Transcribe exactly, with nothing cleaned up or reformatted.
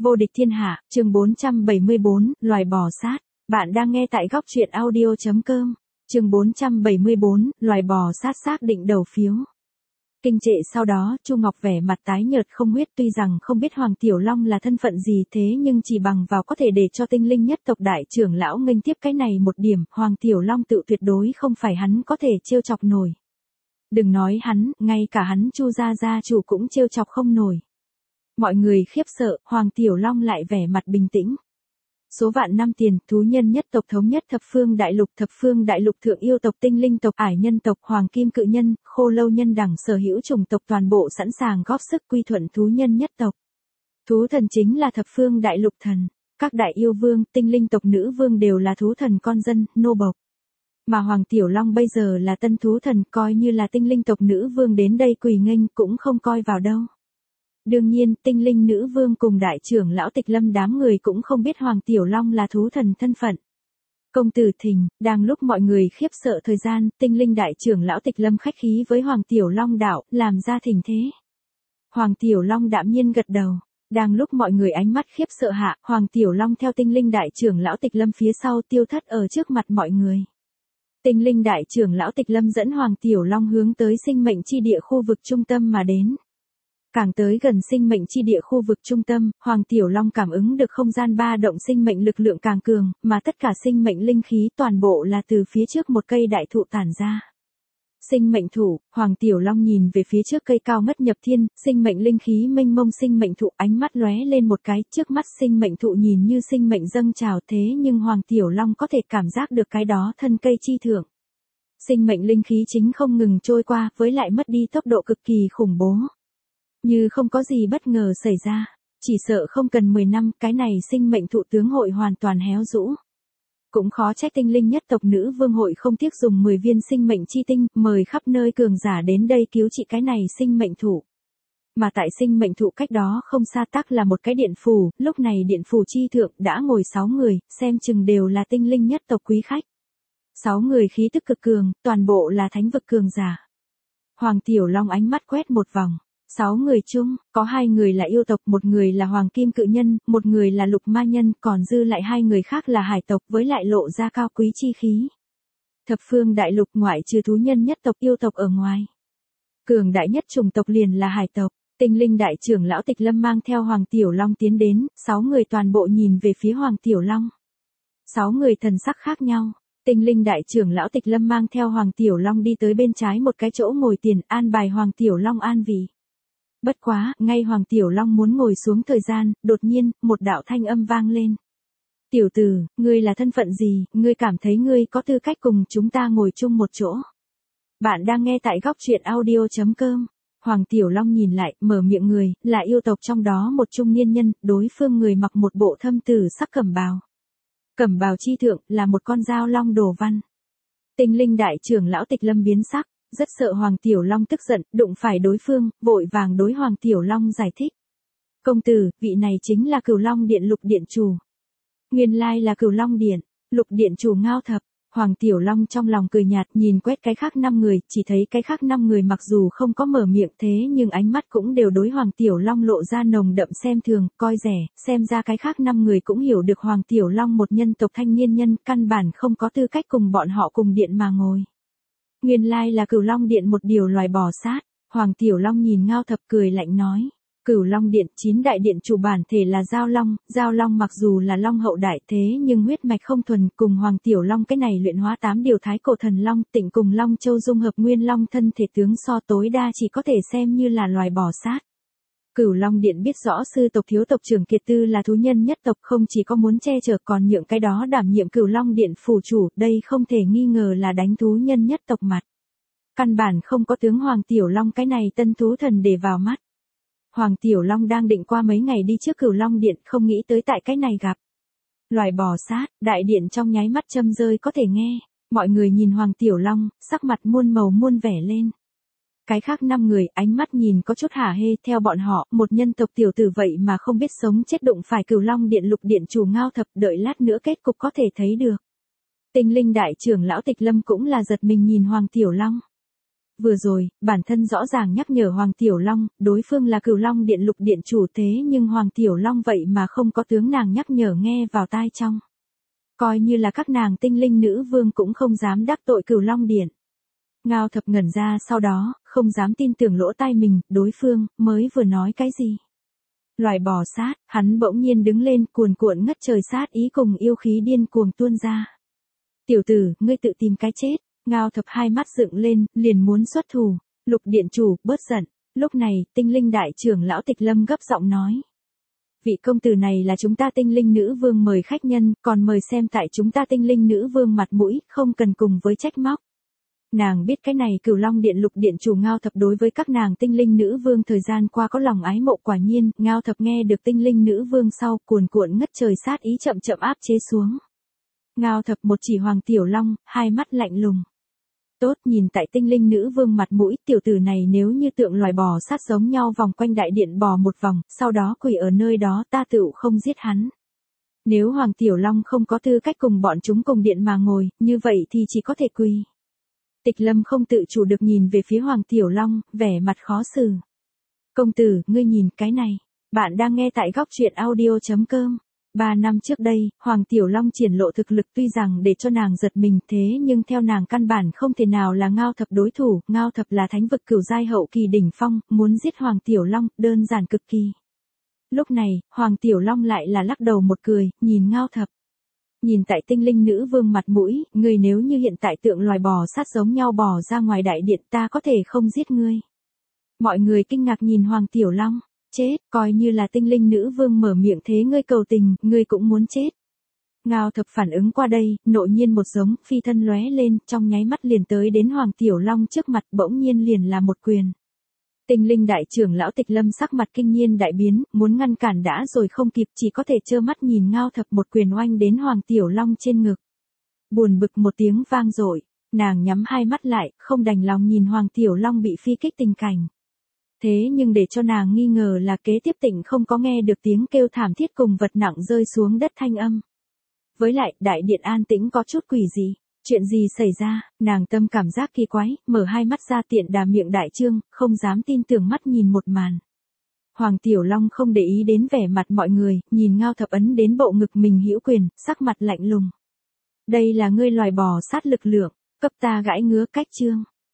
Vô địch thiên hạ, chương bốn trăm bảy mươi bốn, loài bò sát. Bạn đang nghe tại góc truyện audio chấm com. Chương bốn trăm bảy mươi bốn, loài bò sát xác định đầu phiếu. Kinh trệ sau đó, Chu Ngọc vẻ mặt tái nhợt không huyết, tuy rằng không biết Hoàng Tiểu Long là thân phận gì thế nhưng chỉ bằng vào có thể để cho tinh linh nhất tộc đại trưởng lão nghênh tiếp cái này một điểm, Hoàng Tiểu Long tự tuyệt đối không phải hắn có thể trêu chọc nổi. Đừng nói hắn, ngay cả hắn Chu gia gia chủ cũng trêu chọc không nổi. Mọi người khiếp sợ, Hoàng Tiểu Long lại vẻ mặt bình tĩnh. Số vạn năm tiền, thú nhân nhất tộc thống nhất thập phương đại lục, thập phương đại lục thượng yêu tộc, tinh linh tộc, ải nhân tộc, hoàng kim cự nhân, khô lâu nhân đẳng sở hữu chủng tộc toàn bộ sẵn sàng góp sức quy thuận thú nhân nhất tộc. Thú thần chính là thập phương đại lục thần, các đại yêu vương, tinh linh tộc nữ vương đều là thú thần con dân, nô bộc. Mà Hoàng Tiểu Long bây giờ là tân thú thần, coi như là tinh linh tộc nữ vương đến đây quỳ nghênh cũng không coi vào đâu. Đương nhiên, tinh linh nữ vương cùng đại trưởng lão Tịch Lâm đám người cũng không biết Hoàng Tiểu Long là thú thần thân phận. Công tử Thình, đang lúc mọi người khiếp sợ thời gian, tinh linh đại trưởng lão Tịch Lâm khách khí với Hoàng Tiểu Long đạo, làm ra thỉnh thế. Hoàng Tiểu Long đạm nhiên gật đầu. Đang lúc mọi người ánh mắt khiếp sợ hạ, Hoàng Tiểu Long theo tinh linh đại trưởng lão Tịch Lâm phía sau tiêu thất ở trước mặt mọi người. Tinh linh đại trưởng lão Tịch Lâm dẫn Hoàng Tiểu Long hướng tới sinh mệnh chi địa khu vực trung tâm mà đến. Càng tới gần sinh mệnh chi địa khu vực trung tâm, Hoàng Tiểu Long cảm ứng được không gian ba động sinh mệnh lực lượng càng cường, mà tất cả sinh mệnh linh khí toàn bộ là từ phía trước một cây đại thụ tản ra. Sinh mệnh thụ, Hoàng Tiểu Long nhìn về phía trước cây cao ngất nhập thiên, sinh mệnh linh khí mênh mông sinh mệnh thụ, ánh mắt lóe lên một cái, trước mắt sinh mệnh thụ nhìn như sinh mệnh dâng trào thế nhưng Hoàng Tiểu Long có thể cảm giác được cái đó thân cây chi thượng. Sinh mệnh linh khí chính không ngừng trôi qua, với lại mất đi tốc độ cực kỳ khủng bố. Như không có gì bất ngờ xảy ra, chỉ sợ không cần mười năm, cái này sinh mệnh thụ tướng hội hoàn toàn héo rũ. Cũng khó trách tinh linh nhất tộc nữ vương hội không tiếc dùng mười viên sinh mệnh chi tinh, mời khắp nơi cường giả đến đây cứu trị cái này sinh mệnh thụ. Mà tại sinh mệnh thụ cách đó không xa tắc là một cái điện phù, lúc này điện phù chi thượng đã ngồi sáu người, xem chừng đều là tinh linh nhất tộc quý khách. Sáu người khí tức cực cường, toàn bộ là thánh vực cường giả. Hoàng Tiểu Long ánh mắt quét một vòng. Sáu người chung, có hai người là yêu tộc, một người là hoàng kim cự nhân, một người là lục ma nhân, còn dư lại hai người khác là hải tộc với lại lộ ra cao quý chi khí. Thập phương đại lục ngoại trừ thú nhân nhất tộc yêu tộc ở ngoài. Cường đại nhất chủng tộc liền là hải tộc, tinh linh đại trưởng lão Tịch Lâm mang theo Hoàng Tiểu Long tiến đến, sáu người toàn bộ nhìn về phía Hoàng Tiểu Long. Sáu người thần sắc khác nhau. Tinh linh đại trưởng lão Tịch Lâm mang theo Hoàng Tiểu Long đi tới bên trái một cái chỗ ngồi tiền, an bài Hoàng Tiểu Long an vị. Bất quá, ngay Hoàng Tiểu Long muốn ngồi xuống thời gian, đột nhiên, một đạo thanh âm vang lên. Tiểu tử, ngươi là thân phận gì, ngươi cảm thấy ngươi có tư cách cùng chúng ta ngồi chung một chỗ. Bạn đang nghe tại góc truyện audio chấm com. Hoàng Tiểu Long nhìn lại, mở miệng người, là yêu tộc trong đó một trung niên nhân, đối phương người mặc một bộ thâm tử sắc cẩm bào. Cẩm bào chi thượng, là một con dao long đồ văn. Tinh linh đại trưởng lão Tịch Lâm biến sắc. Rất sợ Hoàng Tiểu Long tức giận, đụng phải đối phương, vội vàng đối Hoàng Tiểu Long giải thích. Công tử, vị này chính là Cửu Long Điện lục điện chủ. Nguyên lai là Cửu Long Điện, lục điện chủ Ngao Thập. Hoàng Tiểu Long trong lòng cười nhạt nhìn quét cái khác năm người, chỉ thấy cái khác năm người mặc dù không có mở miệng thế nhưng ánh mắt cũng đều đối Hoàng Tiểu Long lộ ra nồng đậm xem thường, coi rẻ, xem ra cái khác năm người cũng hiểu được Hoàng Tiểu Long một nhân tộc thanh niên nhân, căn bản không có tư cách cùng bọn họ cùng điện mà ngồi. Nguyên lai là Cửu Long Điện một điều loài bò sát, Hoàng Tiểu Long nhìn Ngao Thập cười lạnh nói. Cửu Long Điện, chín đại điện chủ bản thể là Giao Long, Giao Long mặc dù là Long hậu đại thế nhưng huyết mạch không thuần, cùng Hoàng Tiểu Long cái này luyện hóa tám điều thái cổ thần Long, tịnh cùng Long Châu dung hợp nguyên Long thân thể tướng so tối đa chỉ có thể xem như là loài bò sát. Cửu Long Điện biết rõ sư tộc thiếu tộc trưởng Kiệt Tư là thú nhân nhất tộc không chỉ có muốn che chở còn nhượng cái đó đảm nhiệm Cửu Long Điện phủ chủ, đây không thể nghi ngờ là đánh thú nhân nhất tộc mặt. Căn bản không có tướng Hoàng Tiểu Long cái này tân thú thần để vào mắt. Hoàng Tiểu Long đang định qua mấy ngày đi trước Cửu Long Điện không nghĩ tới tại cái này gặp. Loài bò sát, đại điện trong nháy mắt châm rơi có thể nghe, mọi người nhìn Hoàng Tiểu Long, sắc mặt muôn màu muôn vẻ lên. Cái khác năm người, ánh mắt nhìn có chút hả hê, theo bọn họ, một nhân tộc tiểu tử vậy mà không biết sống chết đụng phải Cửu Long Điện lục điện chủ Ngao Thập, đợi lát nữa kết cục có thể thấy được. Tinh linh đại trưởng lão Tịch Lâm cũng là giật mình nhìn Hoàng Tiểu Long. Vừa rồi, bản thân rõ ràng nhắc nhở Hoàng Tiểu Long, đối phương là Cửu Long Điện Lục Điện chủ thế nhưng Hoàng Tiểu Long vậy mà không có tướng nàng nhắc nhở nghe vào tai trong. Coi như là các nàng tinh linh nữ vương cũng không dám đắc tội Cửu Long Điện. Ngao Thập ngẩn ra sau đó, không dám tin tưởng lỗ tai mình, đối phương, mới vừa nói cái gì. Loài bò sát, hắn bỗng nhiên đứng lên cuồn cuộn ngất trời sát ý cùng yêu khí điên cuồng tuôn ra. Tiểu tử, ngươi tự tìm cái chết. Ngao Thập hai mắt dựng lên, liền muốn xuất thủ. Lục Điện chủ, bớt giận. Lúc này, tinh linh đại trưởng lão Tịch Lâm gấp giọng nói. Vị công tử này là chúng ta tinh linh nữ vương mời khách nhân, còn mời xem tại chúng ta tinh linh nữ vương mặt mũi, không cần cùng với trách móc. Nàng biết cái này Cửu Long Điện Lục Điện chủ Ngao Thập đối với các nàng tinh linh nữ vương thời gian qua có lòng ái mộ, quả nhiên, Ngao Thập nghe được tinh linh nữ vương sau, cuồn cuộn ngất trời sát ý chậm chậm áp chế xuống. Ngao Thập một chỉ Hoàng Tiểu Long, hai mắt lạnh lùng. Tốt, nhìn tại tinh linh nữ vương mặt mũi, tiểu tử này nếu như tượng loài bò sát giống nhau vòng quanh đại điện bò một vòng, sau đó quỳ ở nơi đó, ta tựu không giết hắn. Nếu Hoàng Tiểu Long không có tư cách cùng bọn chúng cùng điện mà ngồi, như vậy thì chỉ có thể quỳ. Tịch Lâm không tự chủ được nhìn về phía Hoàng Tiểu Long, vẻ mặt khó xử. Công tử, ngươi nhìn cái này. Bạn đang nghe tại góc truyện audio chấm com. Ba năm trước đây, Hoàng Tiểu Long triển lộ thực lực tuy rằng để cho nàng giật mình thế nhưng theo nàng căn bản không thể nào là Ngao Thập đối thủ. Ngao Thập là thánh vực cửu giai hậu kỳ đỉnh phong, muốn giết Hoàng Tiểu Long, đơn giản cực kỳ. Lúc này, Hoàng Tiểu Long lại là lắc đầu một cười, nhìn Ngao Thập. Nhìn tại tinh linh nữ vương mặt mũi, người nếu như hiện tại tượng loài bò sát giống nhau bò ra ngoài đại điện ta có thể không giết ngươi. Mọi người kinh ngạc nhìn Hoàng Tiểu Long. Chết, coi như là tinh linh nữ vương mở miệng thế ngươi cầu tình, ngươi cũng muốn chết. Ngao Thập phản ứng qua đây, nội nhiên một giống, phi thân lóe lên, trong nháy mắt liền tới đến Hoàng Tiểu Long trước mặt, bỗng nhiên liền là một quyền. Tinh linh đại trưởng lão Tịch Lâm sắc mặt kinh nhiên đại biến, muốn ngăn cản đã rồi không kịp, chỉ có thể trơ mắt nhìn Ngao Thập một quyền oanh đến Hoàng Tiểu Long trên ngực. Buồn bực một tiếng vang dội, nàng nhắm hai mắt lại, không đành lòng nhìn Hoàng Tiểu Long bị phi kích tình cảnh. Thế nhưng để cho nàng nghi ngờ là kế tiếp tỉnh không có nghe được tiếng kêu thảm thiết cùng vật nặng rơi xuống đất thanh âm. Với lại, đại điện an tĩnh có chút quỷ gì, chuyện gì xảy ra, nàng tâm cảm giác kỳ quái, mở hai mắt ra tiện đà miệng đại trương, không dám tin tưởng mắt nhìn một màn. Hoàng Tiểu Long không để ý đến vẻ mặt mọi người, nhìn Ngao Thập ấn đến bộ ngực mình hữu quyền, sắc mặt lạnh lùng. Đây là ngươi loài bò sát lực lượng, cấp ta gãi ngứa cách trương.